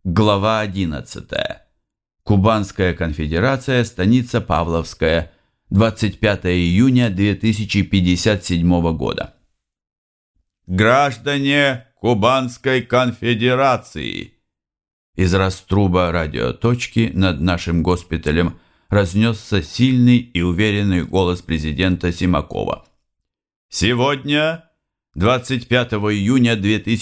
Глава 11. Кубанская конфедерация, станица Павловская, 25 июня 2057 года. Граждане Кубанской конфедерации! Из раструба радиоточки над нашим госпиталем разнесся сильный и уверенный голос президента Симакова. Сегодня, 25 июня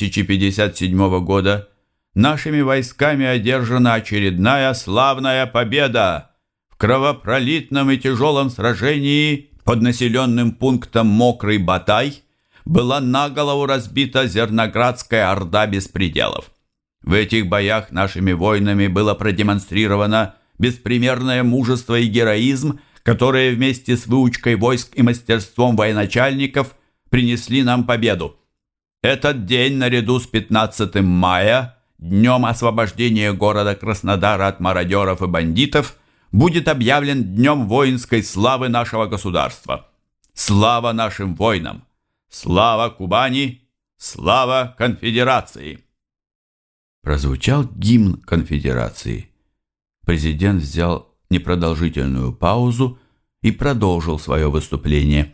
2057 года, нашими войсками одержана очередная славная победа в кровопролитном и тяжелом сражении под населенным пунктом Мокрый Батай была наголову разбита Зерноградская орда беспределов. В этих боях нашими воинами было продемонстрировано беспримерное мужество и героизм, которые вместе с выучкой войск и мастерством военачальников принесли нам победу. Этот день наряду с 15 мая, днем освобождения города Краснодара от мародеров и бандитов, будет объявлен днем воинской славы нашего государства. Слава нашим воинам! Слава Кубани! Слава конфедерации! Прозвучал гимн конфедерации. Президент взял непродолжительную паузу и продолжил свое выступление.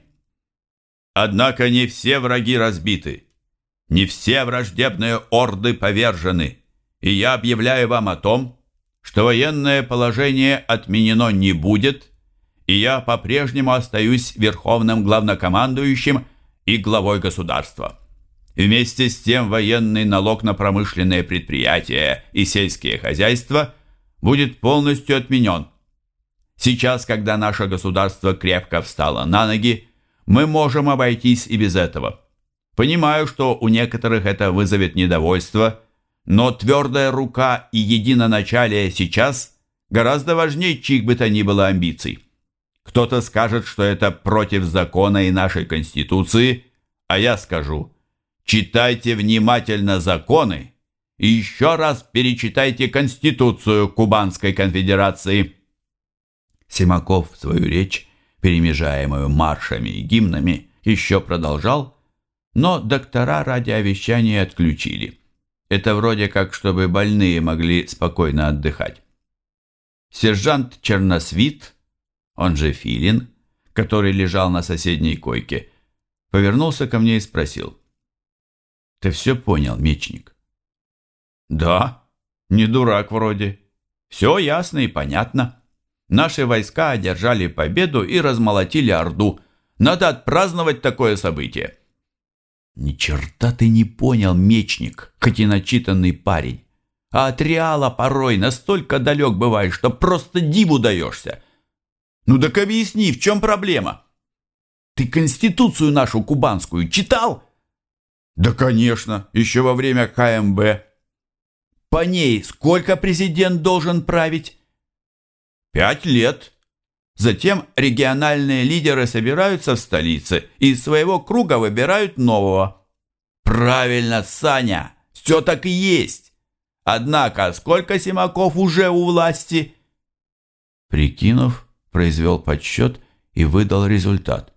Однако не все враги разбиты. Не все враждебные орды повержены, и я объявляю вам о том, что военное положение отменено не будет, и я по-прежнему остаюсь верховным главнокомандующим и главой государства. Вместе с тем военный налог на промышленные предприятия и сельские хозяйства будет полностью отменен. Сейчас, когда наше государство крепко встало на ноги, мы можем обойтись и без этого. Понимаю, что у некоторых это вызовет недовольство, но твердая рука и единоначалие сейчас гораздо важнее чьих бы то ни было амбиций. Кто-то скажет, что это против закона и нашей Конституции, а я скажу: читайте внимательно законы и еще раз перечитайте Конституцию Кубанской конфедерации. Симаков свою речь, перемежаемую маршами и гимнами, еще продолжал, но доктора радиовещание отключили. Это вроде как, чтобы больные могли спокойно отдыхать. Сержант Черносвит, он же Филин, который лежал на соседней койке, повернулся ко мне и спросил: «Ты все понял, мечник?» «Да, не дурак вроде. Все ясно и понятно. Наши войска одержали победу и размолотили орду. Надо отпраздновать такое событие». «Ни черта ты не понял, мечник, хоть и начитанный парень. А от реала порой настолько далек бываешь, что просто диву даешься. Ну так объясни, в чем проблема? Ты Конституцию нашу кубанскую читал?» «Да, конечно, еще во время КМБ». «По ней сколько президент должен править?» 5 лет. Затем региональные лидеры собираются в столице и из своего круга выбирают нового. Правильно, Саня, все так и есть. Однако, сколько Симаков уже у власти? Прикинув, произвел подсчет и выдал результат.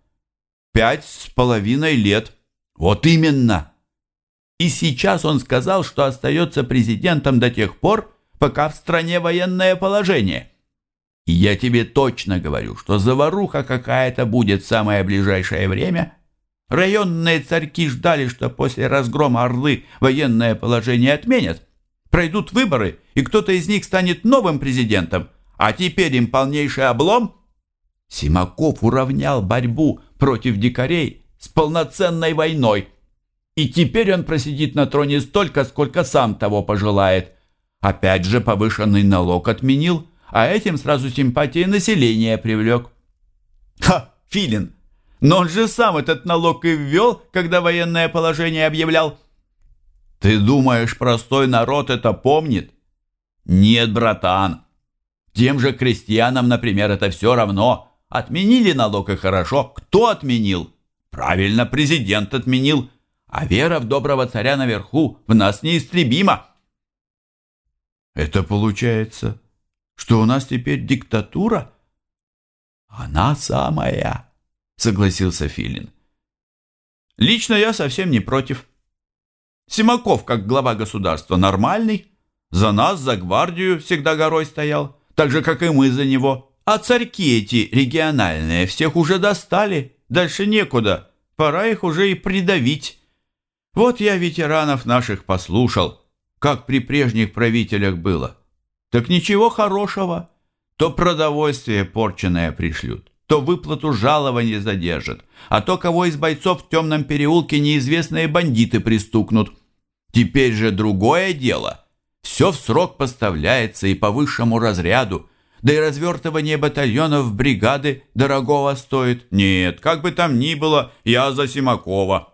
5,5 лет. Вот именно. И сейчас он сказал, что остается президентом до тех пор, пока в стране военное положение. И я тебе точно говорю, что заваруха какая-то будет в самое ближайшее время. Районные царьки ждали, что после разгрома Орлы военное положение отменят. Пройдут выборы, и кто-то из них станет новым президентом. А теперь им полнейший облом. Симаков уравнял борьбу против дикарей с полноценной войной. И теперь он просидит на троне столько, сколько сам того пожелает. Опять же повышенный налог отменил, а этим сразу симпатии населения привлек. Ха, Филин, но он же сам этот налог и ввел, когда военное положение объявлял. Ты думаешь, простой народ это помнит? Нет, братан. Тем же крестьянам, например, это все равно. Отменили налог и хорошо. Кто отменил? Правильно, президент отменил. А вера в доброго царя наверху в нас неистребима. Это получается, что у нас теперь диктатура? Она самая, согласился Филин. Лично я совсем не против. Симаков, как глава государства, нормальный, За нас, за гвардию всегда горой стоял, так же, как и мы за него. А царьки эти региональные всех уже достали, дальше некуда, пора их уже и придавить. Вот я ветеранов наших послушал, как при прежних правителях было. Так ничего хорошего. То продовольствие порченное пришлют, то выплату жалований задержат, а то кого из бойцов в темном переулке неизвестные бандиты пристукнут. Теперь же другое дело. Все в срок поставляется и по высшему разряду, да и развертывание батальонов в бригады дорогого стоит. Нет, как бы там ни было, я за Симакова.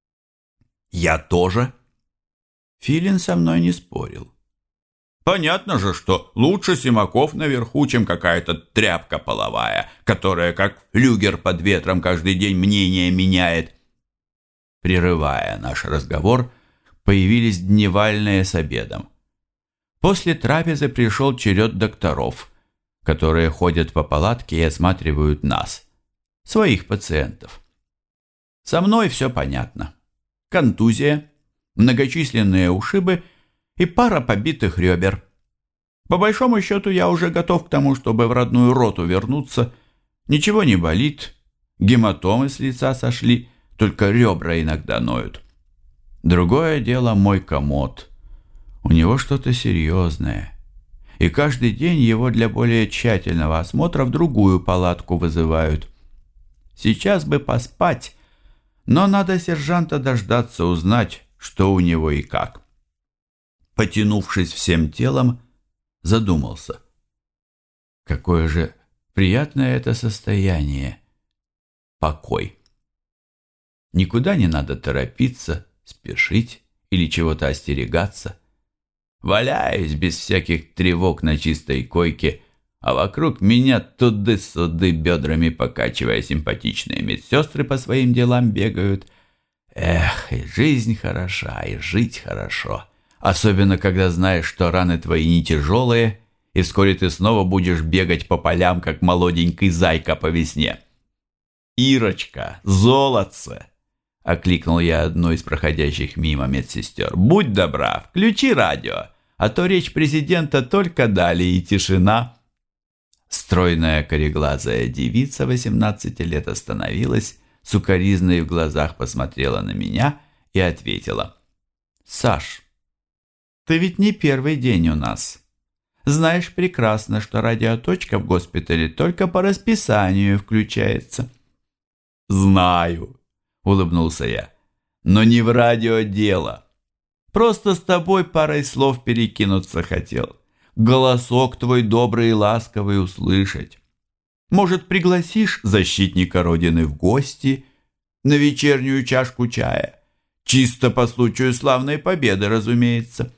Я тоже. Филин со мной не спорил. Понятно же, что лучше Симаков наверху, чем какая-то тряпка половая, которая, как флюгер под ветром, каждый день мнение меняет. Прерывая наш разговор, появились дневальные с обедом. После трапезы пришел черед докторов, которые ходят по палатке и осматривают нас, своих пациентов. Со мной все понятно. Контузия, многочисленные ушибы и пара побитых ребер. По большому счету я уже готов к тому, чтобы в родную роту вернуться. Ничего не болит, гематомы с лица сошли, только ребра иногда ноют. Другое дело мой комод. У него что-то серьезное. И каждый день его для более тщательного осмотра в другую палатку вызывают. Сейчас бы поспать, но надо сержанта дождаться, узнать, что у него и как. Потянувшись всем телом, задумался. Какое же приятное это состояние. Покой. Никуда не надо торопиться, спешить или чего-то остерегаться. Валяюсь без всяких тревог на чистой койке, а вокруг меня туды-суды бедрами покачивая симпатичные медсестры по своим делам бегают. Эх, и жизнь хороша, и жить хорошо. Особенно, когда знаешь, что раны твои не тяжелые, и вскоре ты снова будешь бегать по полям, как молоденький зайка по весне. «Ирочка, золотце!» — окликнул я одну из проходящих мимо медсестер. «Будь добра, включи радио, а то речь президента только дали, и тишина». Стройная кореглазая девица 18 лет остановилась, сукоризной в глазах посмотрела на меня и ответила. «Саш, ты ведь не первый день у нас. Знаешь прекрасно, что радиоточка в госпитале только по расписанию включается». «Знаю», — улыбнулся я, — «но не в радио дело. Просто с тобой парой слов перекинуться хотел. Голосок твой добрый и ласковый услышать. Может, пригласишь защитника Родины в гости на вечернюю чашку чая? Чисто по случаю славной победы, разумеется».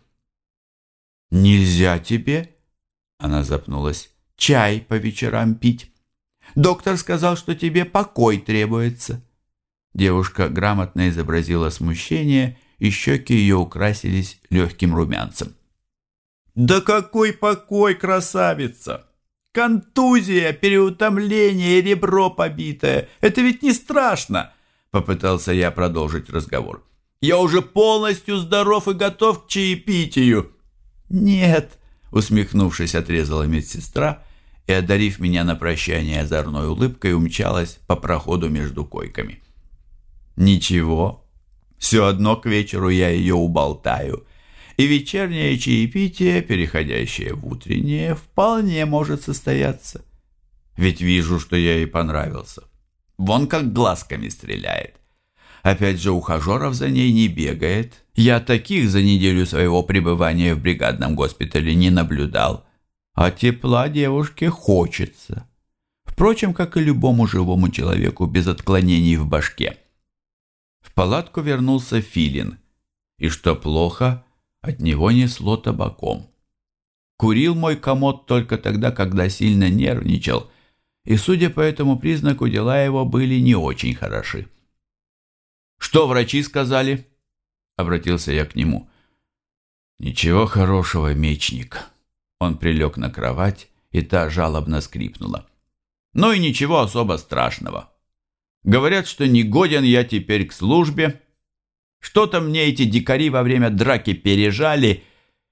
«Нельзя тебе?» — она запнулась. «Чай по вечерам пить. Доктор сказал, что тебе покой требуется». Девушка грамотно изобразила смущение, и щеки ее украсились легким румянцем. «Да какой покой, красавица! Контузия, переутомление, ребро побитое. Это ведь не страшно!» Попытался я продолжить разговор. «Я уже полностью здоров и готов к чаепитию». «Нет», — усмехнувшись, отрезала медсестра и, одарив меня на прощание озорной улыбкой, умчалась по проходу между койками. «Ничего, все одно к вечеру я ее уболтаю, и вечернее чаепитие, переходящее в утреннее, вполне может состояться. Ведь вижу, что я ей понравился. Вон как глазками стреляет. Опять же, ухажеров за ней не бегает. Я таких за неделю своего пребывания в бригадном госпитале не наблюдал. А тепла девушке хочется. Впрочем, как и любому живому человеку без отклонений в башке». В палатку вернулся Филин, и, что плохо, от него несло табаком. Курил мой комод только тогда, когда сильно нервничал, и, судя по этому признаку, дела его были не очень хороши. «Что врачи сказали?» — обратился я к нему. «Ничего хорошего, мечник». Он прилег на кровать, и та жалобно скрипнула. «Ну и ничего особо страшного. Говорят, что негоден я теперь к службе. Что-то мне эти дикари во время драки пережали,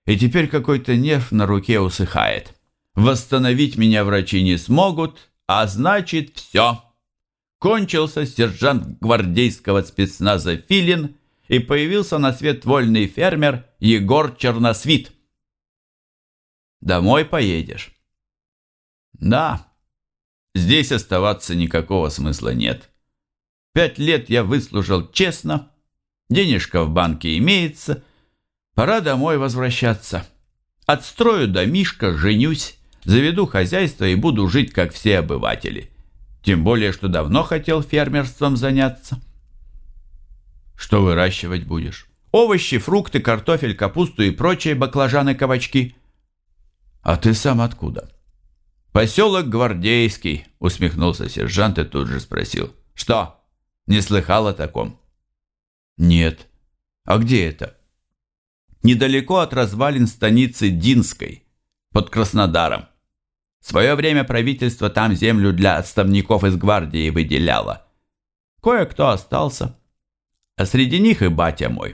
и теперь какой-то нерв на руке усыхает. Восстановить меня врачи не смогут, а значит все. Кончился сержант гвардейского спецназа Филин, и появился на свет вольный фермер Егор Черносвит. Домой поедешь? Да, здесь оставаться никакого смысла нет. 5 лет я выслужил честно, денежка в банке имеется, пора домой возвращаться. Отстрою домишко, женюсь, заведу хозяйство и буду жить, как все обыватели. Тем более, что давно хотел фермерством заняться. Что выращивать будешь? Овощи, фрукты, картофель, капусту и прочие баклажаны-кабачки. А ты сам откуда? Поселок Гвардейский, усмехнулся сержант и тут же спросил. Что, не слыхал о таком? Нет. А где это? Недалеко от развалин станицы Динской, под Краснодаром. В свое время правительство там землю для отставников из гвардии выделяло. Кое-кто остался, а среди них и батя мой.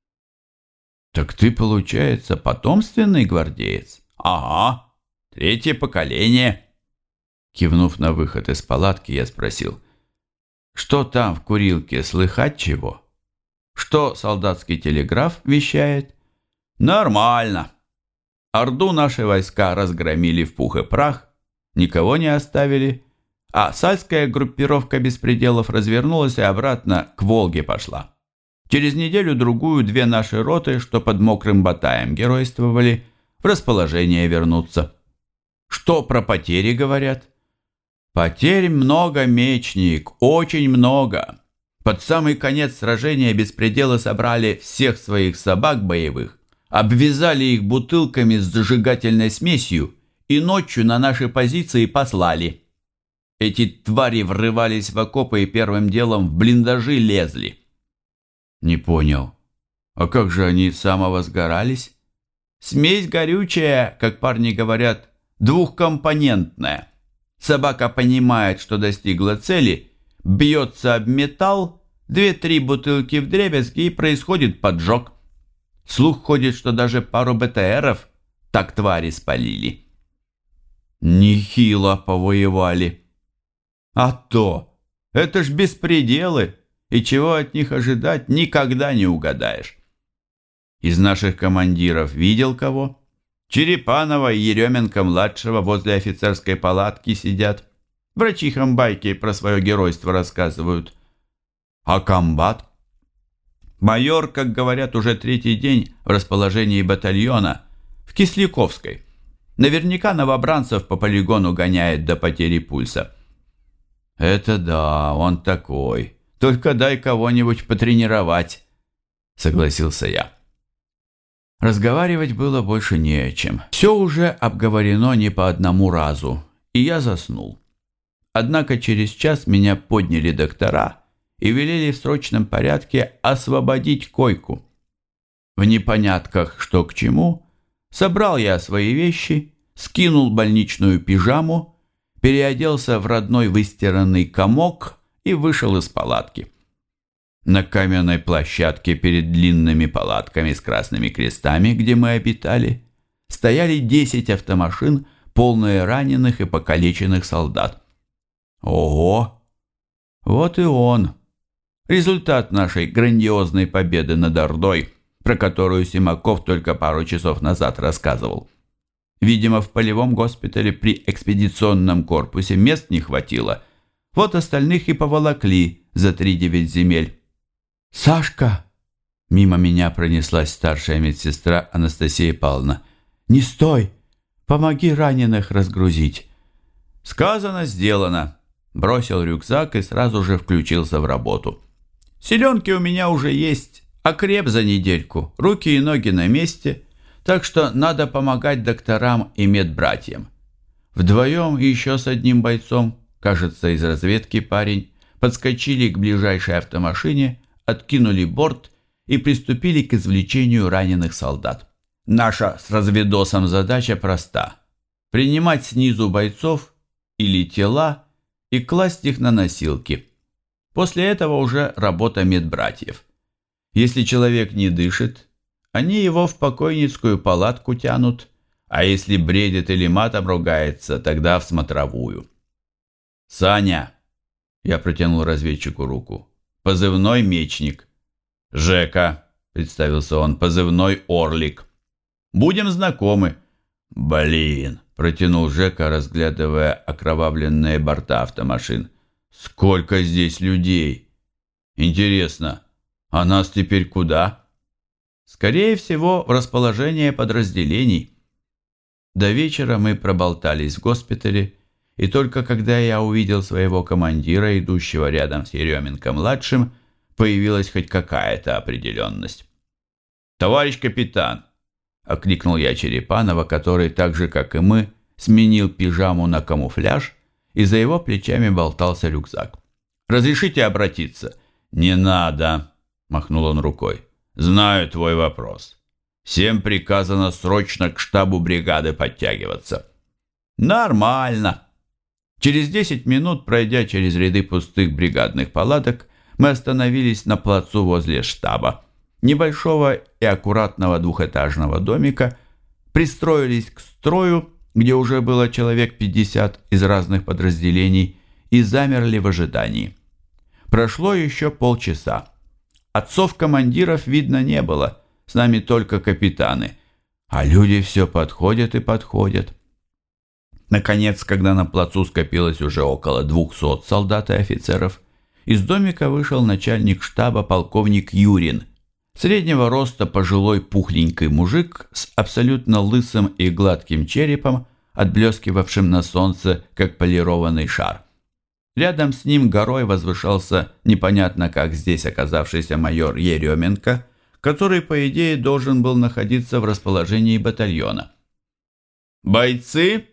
Так ты, получается, потомственный гвардеец? Ага, 3-е поколение. Кивнув на выход из палатки, я спросил, что там в курилке, слыхать чего? Что солдатский телеграф вещает? Нормально. Орду наши войска разгромили в пух и прах, никого не оставили, а сальская группировка беспределов развернулась и обратно к Волге пошла. Через неделю-другую 2 наши роты, что под Мокрым Батаем геройствовали, в расположение вернутся. Что про потери говорят? Потерь много, мечник, очень много. Под самый конец сражения беспределы собрали всех своих собак боевых, обвязали их бутылками с зажигательной смесью и ночью на наши позиции послали. Эти твари врывались в окопы и первым делом в блиндажи лезли. Не понял. А как же они самовозгорались? Смесь горючая, как парни говорят, двухкомпонентная. Собака понимает, что достигла цели, бьется об металл, 2-3 бутылки вдребезги и происходит поджог. Слух ходит, что даже пару БТРов так твари спалили. Нехило повоевали. А то, это ж беспределы, и чего от них ожидать никогда не угадаешь. Из наших командиров видел кого? Черепанова и Еременко-младшего возле офицерской палатки сидят. Врачихам байки про свое геройство рассказывают. А комбат? Майор, как говорят, уже 3-й день в расположении батальона в Кисляковской. Наверняка новобранцев по полигону гоняет до потери пульса. Это да, он такой. Только дай кого-нибудь потренировать, согласился я. Разговаривать было больше не о чем. Все уже обговорено не по одному разу, и я заснул. Однако через час меня подняли доктора и велели в срочном порядке освободить койку. В непонятках, что к чему, собрал я свои вещи, скинул больничную пижаму, переоделся в родной выстиранный комок и вышел из палатки. На каменной площадке перед длинными палатками с красными крестами, где мы обитали, стояли 10 автомашин, полные раненых и покалеченных солдат. Ого! Вот и он! Результат нашей грандиозной победы над Ордой, про которую Симаков только пару часов назад рассказывал. Видимо, в полевом госпитале при экспедиционном корпусе мест не хватило, вот остальных и поволокли за 3-9 земель. «Сашка!» — мимо меня пронеслась старшая медсестра Анастасия Павловна. «Не стой! Помоги раненых разгрузить!» Сказано, сделано. Бросил рюкзак и сразу же включился в работу. Селенки у меня уже есть, окреп за недельку, руки и ноги на месте, так что надо помогать докторам и медбратьям. Вдвоем и еще с одним бойцом, кажется, из разведки парень, подскочили к ближайшей автомашине, откинули борт и приступили к извлечению раненых солдат. Наша с разведосом задача проста – принимать снизу бойцов или тела и класть их на носилки. После этого уже работа медбратьев. Если человек не дышит, Они его в покойницкую палатку тянут, а если бредит или матом ругается, тогда в смотровую. «Саня!» — я протянул разведчику руку. «Позывной Мечник». «Жека!» — представился он. «Позывной Орлик». «Будем знакомы». «Блин!» — протянул Жека, разглядывая окровавленные борта автомашин. «Сколько здесь людей! Интересно, а нас теперь куда?» «Скорее всего, в расположение подразделений». До вечера мы проболтались в госпитале, и только когда я увидел своего командира, идущего рядом с Еременко-младшим, появилась хоть какая-то определенность. «Товарищ капитан!» — окликнул я Черепанова, который, так же, как и мы, сменил пижаму на камуфляж, и за его плечами болтался рюкзак. «Разрешите обратиться?» «Не надо!» — махнул он рукой. «Знаю твой вопрос. Всем приказано срочно к штабу бригады подтягиваться». «Нормально!» Через 10 минут, пройдя через ряды пустых бригадных палаток, мы остановились на плацу возле штаба, небольшого и аккуратного двухэтажного домика, пристроились к строю, где уже было человек 50 из разных подразделений, и замерли в ожидании. Прошло еще полчаса. Отцов-командиров видно не было, с нами только капитаны, а люди все подходят и подходят. Наконец, когда на плацу скопилось уже около 200 солдат и офицеров, из домика вышел начальник штаба полковник Юрин, среднего роста пожилой пухленький мужик с абсолютно лысым и гладким черепом, отблескивавшим на солнце, как полированный шар. Рядом с ним горой возвышался непонятно как здесь оказавшийся майор Еременко, который, по идее, должен был находиться в расположении батальона. «Бойцы!»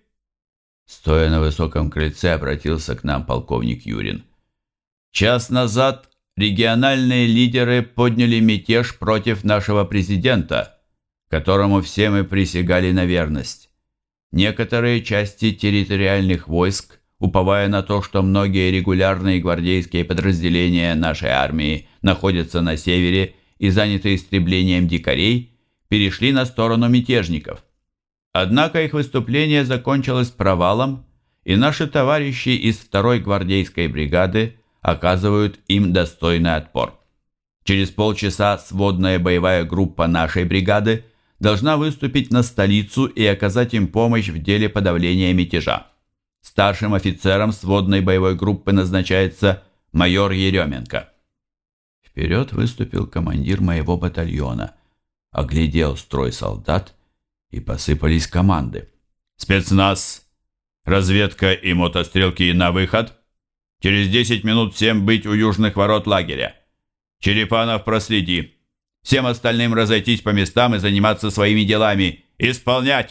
Стоя на высоком крыльце, обратился к нам полковник Юрин. «Час назад региональные лидеры подняли мятеж против нашего президента, которому все мы присягали на верность. Некоторые части территориальных войск, уповая на то, что многие регулярные гвардейские подразделения нашей армии находятся на севере и заняты истреблением дикарей, перешли на сторону мятежников. Однако их выступление закончилось провалом, и наши товарищи из 2-й гвардейской бригады оказывают им достойный отпор. Через полчаса сводная боевая группа нашей бригады должна выступить на столицу и оказать им помощь в деле подавления мятежа. Старшим офицером сводной боевой группы назначается майор Еременко. Вперед выступил командир моего батальона, оглядел строй солдат, и посыпались команды. «Спецназ! Разведка и мотострелки на выход! Через 10 минут всем быть у южных ворот лагеря! Черепанов, проследи! Всем остальным разойтись по местам и заниматься своими делами! Исполнять!»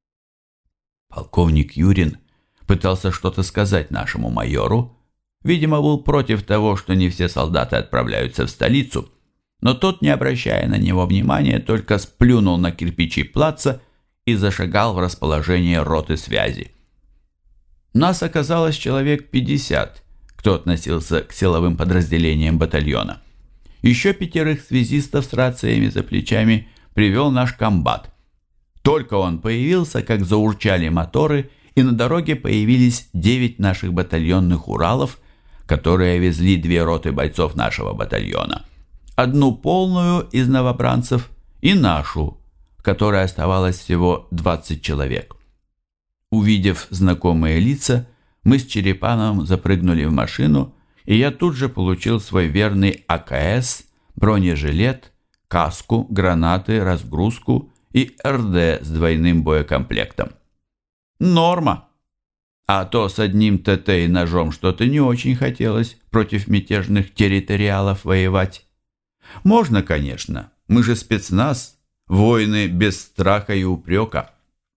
Полковник Юрин пытался что-то сказать нашему майору, видимо, был против того, что не все солдаты отправляются в столицу, но тот, не обращая на него внимания, только сплюнул на кирпичи плаца и зашагал в расположение роты связи. Нас оказалось человек 50, кто относился к силовым подразделениям батальона. Еще 5 связистов с рациями за плечами привел наш комбат. Только он появился, как заурчали моторы, и на дороге появились 9 наших батальонных «Уралов», которые везли 2 роты бойцов нашего батальона. Одну полную из новобранцев и нашу, в которой оставалось всего 20 человек. Увидев знакомые лица, мы с Черепановым запрыгнули в машину, и я тут же получил свой верный АКС, бронежилет, каску, гранаты, разгрузку и РД с двойным боекомплектом. Норма. А то с одним ТТ и ножом что-то не очень хотелось против мятежных территориалов воевать. Можно, конечно, мы же спецназ, воины без страха и упрека.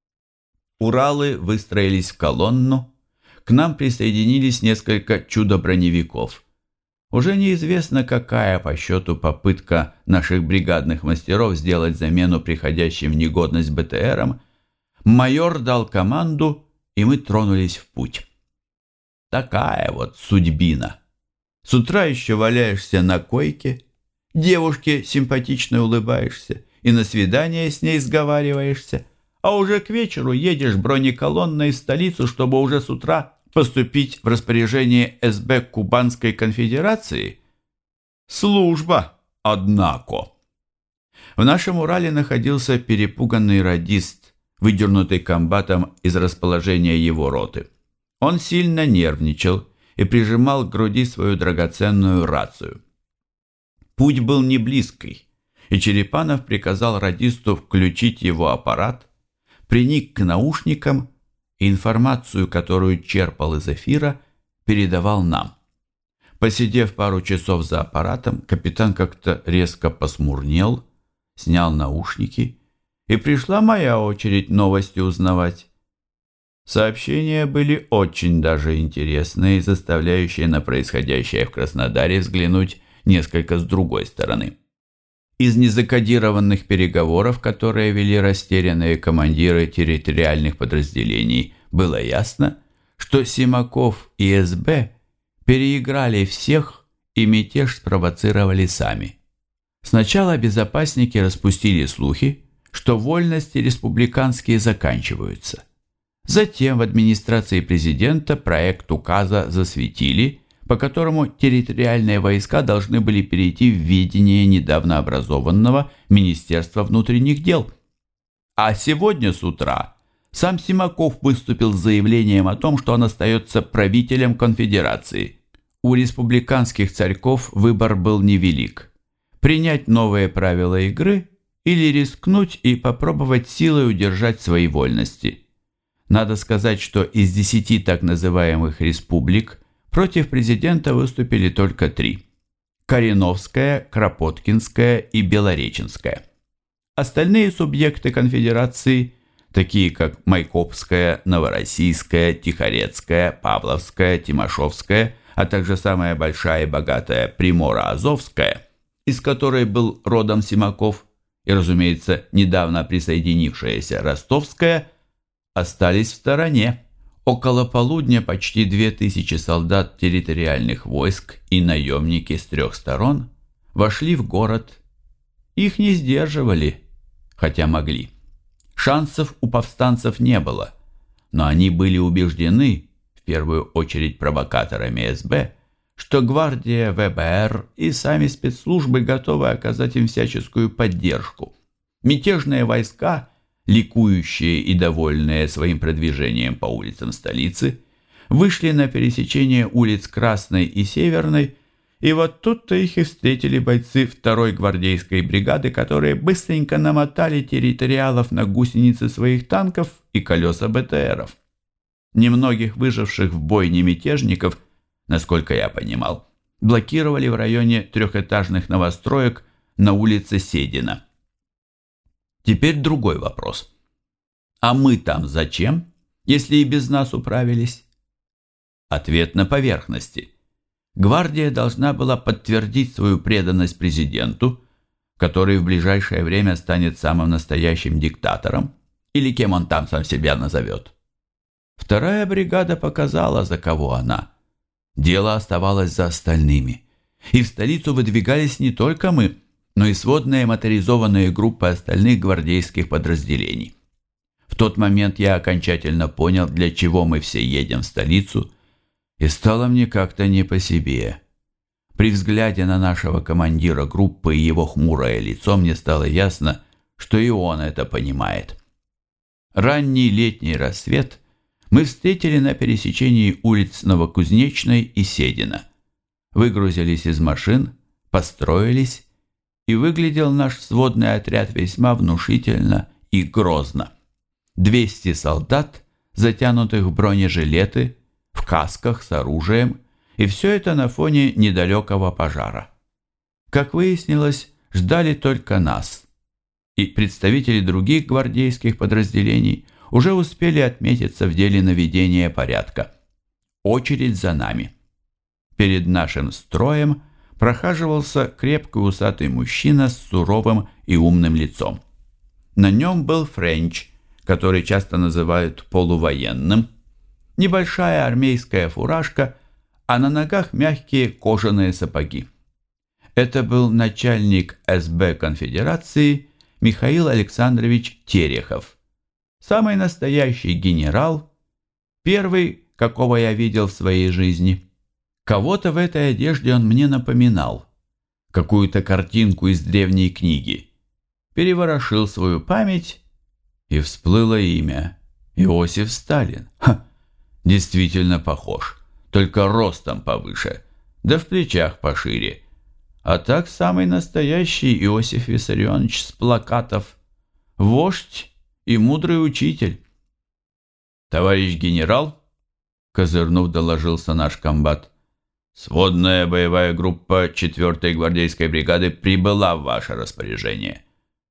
Уралы выстроились в колонну, к нам присоединились несколько чудо-броневиков. Уже неизвестно, какая по счету попытка наших бригадных мастеров сделать замену приходящим в негодность БТРам. Майор дал команду, и мы тронулись в путь. Такая вот судьбина. С утра еще валяешься на койке, девушке симпатично улыбаешься и на свидание с ней сговариваешься, а уже к вечеру едешь бронеколонной в столицу, чтобы уже с утра поступить в распоряжение СБ Кубанской конфедерации? Служба, однако. В нашем Урале находился перепуганный радист, выдернутый комбатом из расположения его роты. Он сильно нервничал и прижимал к груди свою драгоценную рацию. Путь был не близкий, и Черепанов приказал радисту включить его аппарат, приник к наушникам и информацию, которую черпал из эфира, передавал нам. Посидев пару часов за аппаратом, капитан как-то резко посмурнел, снял наушники, и пришла моя очередь новости узнавать. Сообщения были очень даже интересные, заставляющие на происходящее в Краснодаре взглянуть несколько с другой стороны. Из незакодированных переговоров, которые вели растерянные командиры территориальных подразделений, было ясно, что Симаков и СБ переиграли всех и мятеж спровоцировали сами. Сначала безопасники распустили слухи, что вольности республиканские заканчиваются. Затем в администрации президента проект указа засветили, по которому территориальные войска должны были перейти в ведение недавно образованного Министерства внутренних дел. А сегодня с утра сам Симаков выступил с заявлением о том, что он остается правителем конфедерации. У республиканских царьков выбор был невелик: принять новые правила игры или рискнуть и попробовать силой удержать свои вольности. Надо сказать, что из 10 так называемых республик против президента выступили только 3 – Кореновская, Кропоткинская и Белореченская. Остальные субъекты конфедерации, такие как Майкопская, Новороссийская, Тихорецкая, Павловская, Тимошевская, а также самая большая и богатая Примора-Азовская, из которой был родом Симаков, и, разумеется, недавно присоединившаяся Ростовская, остались в стороне. Около полудня почти 2000 солдат территориальных войск и наемники с 3 сторон вошли в город. Их не сдерживали, хотя могли. Шансов у повстанцев не было, но они были убеждены, в первую очередь провокаторами СБ, что гвардия, ВБР и сами спецслужбы готовы оказать им всяческую поддержку. Мятежные войска, ликующие и довольные своим продвижением по улицам столицы, вышли на пересечение улиц Красной и Северной, и вот тут-то их и встретили бойцы 2-й гвардейской бригады, которые быстренько намотали территориалов на гусеницы своих танков и колеса БТРов. Немногих выживших в бойне мятежников, насколько я понимал, блокировали в районе 3-этажных новостроек на улице Седина. Теперь другой вопрос. А мы там зачем, если и без нас управились? Ответ на поверхности. Гвардия должна была подтвердить свою преданность президенту, который в ближайшее время станет самым настоящим диктатором, или кем он там сам себя назовет. 2-я бригада показала, за кого она. Дело оставалось за остальными. И в столицу выдвигались не только мы, но и сводные моторизованные группы остальных гвардейских подразделений. В тот момент я окончательно понял, для чего мы все едем в столицу, и стало мне как-то не по себе. При взгляде на нашего командира группы и его хмурое лицо мне стало ясно, что и он это понимает. Ранний летний рассвет мы встретили на пересечении улиц Новокузнечной и Седина. Выгрузились из машин, построились, и выглядел наш сводный отряд весьма внушительно и грозно. 200 солдат, затянутых в бронежилеты, в касках с оружием, и все это на фоне недалекого пожара. Как выяснилось, ждали только нас, и представители других гвардейских подразделений уже успели отметиться в деле наведения порядка. Очередь за нами. Перед нашим строем прохаживался крепкий усатый мужчина с суровым и умным лицом. На нем был френч, который часто называют полувоенным, небольшая армейская фуражка, а на ногах мягкие кожаные сапоги. Это был начальник СБ конфедерации Михаил Александрович Терехов. Самый настоящий генерал, первый, какого я видел в своей жизни. Кого-то в этой одежде он мне напоминал, какую-то картинку из древней книги. Переворошил свою память, и всплыло имя Иосиф Сталин. Ха! Действительно похож, только ростом повыше, да в плечах пошире. А так самый настоящий Иосиф Виссарионович с плакатов. Вождь и мудрый учитель. «Товарищ генерал», — козырнув, доложился наш комбат, «сводная боевая группа 4-й гвардейской бригады прибыла в ваше распоряжение».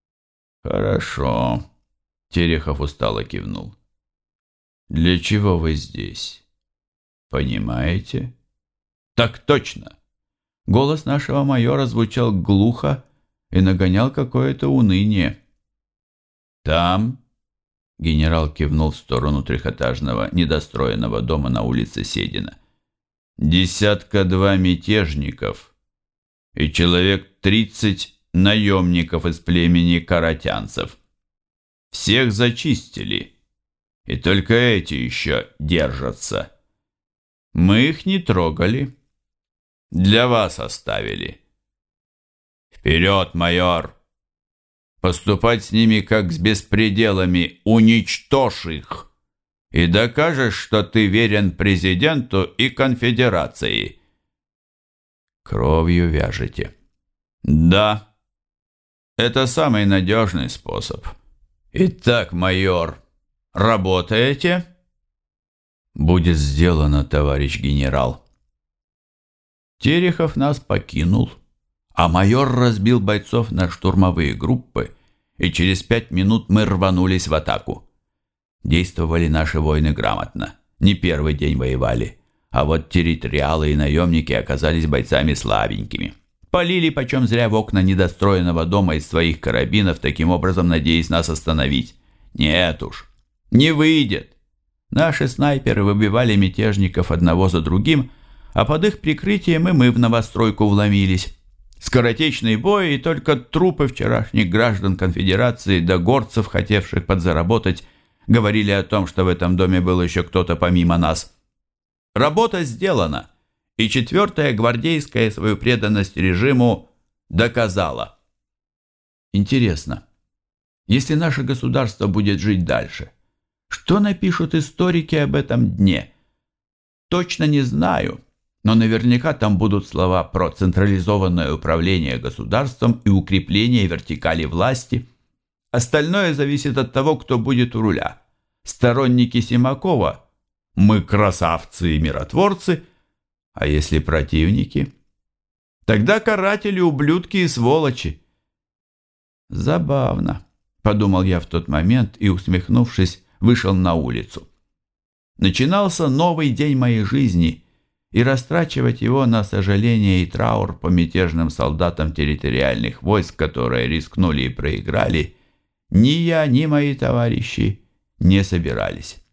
«Хорошо», — Терехов устало кивнул. «Для чего вы здесь? Понимаете?» «Так точно!» Голос нашего майора звучал глухо и нагонял какое-то уныние. «Там...» — генерал кивнул в сторону трехэтажного недостроенного дома на улице Седина. «2 мятежников и человек 30 наемников из племени каратянцев. Всех зачистили, и только эти еще держатся. Мы их не трогали. Для вас оставили. Вперед, майор! Поступать с ними, как с беспределами, уничтожь их, и докажешь, что ты верен президенту и конфедерации». «Кровью вяжете?» «Да, это самый надежный способ. Итак, майор, работаете?» «Будет сделано, товарищ генерал». Терехов нас покинул, а майор разбил бойцов на штурмовые группы, и через 5 минут мы рванулись в атаку. Действовали наши воины грамотно, не первый день воевали, а вот территориалы и наемники оказались бойцами слабенькими. Полили почем зря в окна недостроенного дома из своих карабинов, таким образом надеясь нас остановить. Нет уж, не выйдет. Наши снайперы выбивали мятежников одного за другим, а под их прикрытием и мы в новостройку вломились. Скоротечный бой, и только трупы вчерашних граждан конфедерации да горцев, хотевших подзаработать, говорили о том, что в этом доме был еще кто-то помимо нас. Работа сделана, и 4-я гвардейская свою преданность режиму доказала. Интересно, если наше государство будет жить дальше, что напишут историки об этом дне? Точно не знаю, но наверняка там будут слова про централизованное управление государством и укрепление вертикали власти. Остальное зависит от того, кто будет у руля. Сторонники Симакова – мы красавцы и миротворцы, а если противники? Тогда каратели, ублюдки и сволочи. Забавно, подумал я в тот момент и, усмехнувшись, вышел на улицу. Начинался новый день моей жизни, и растрачивать его на сожаление и траур по мятежным солдатам территориальных войск, которые рискнули и проиграли, ни я, ни мои товарищи не собирались.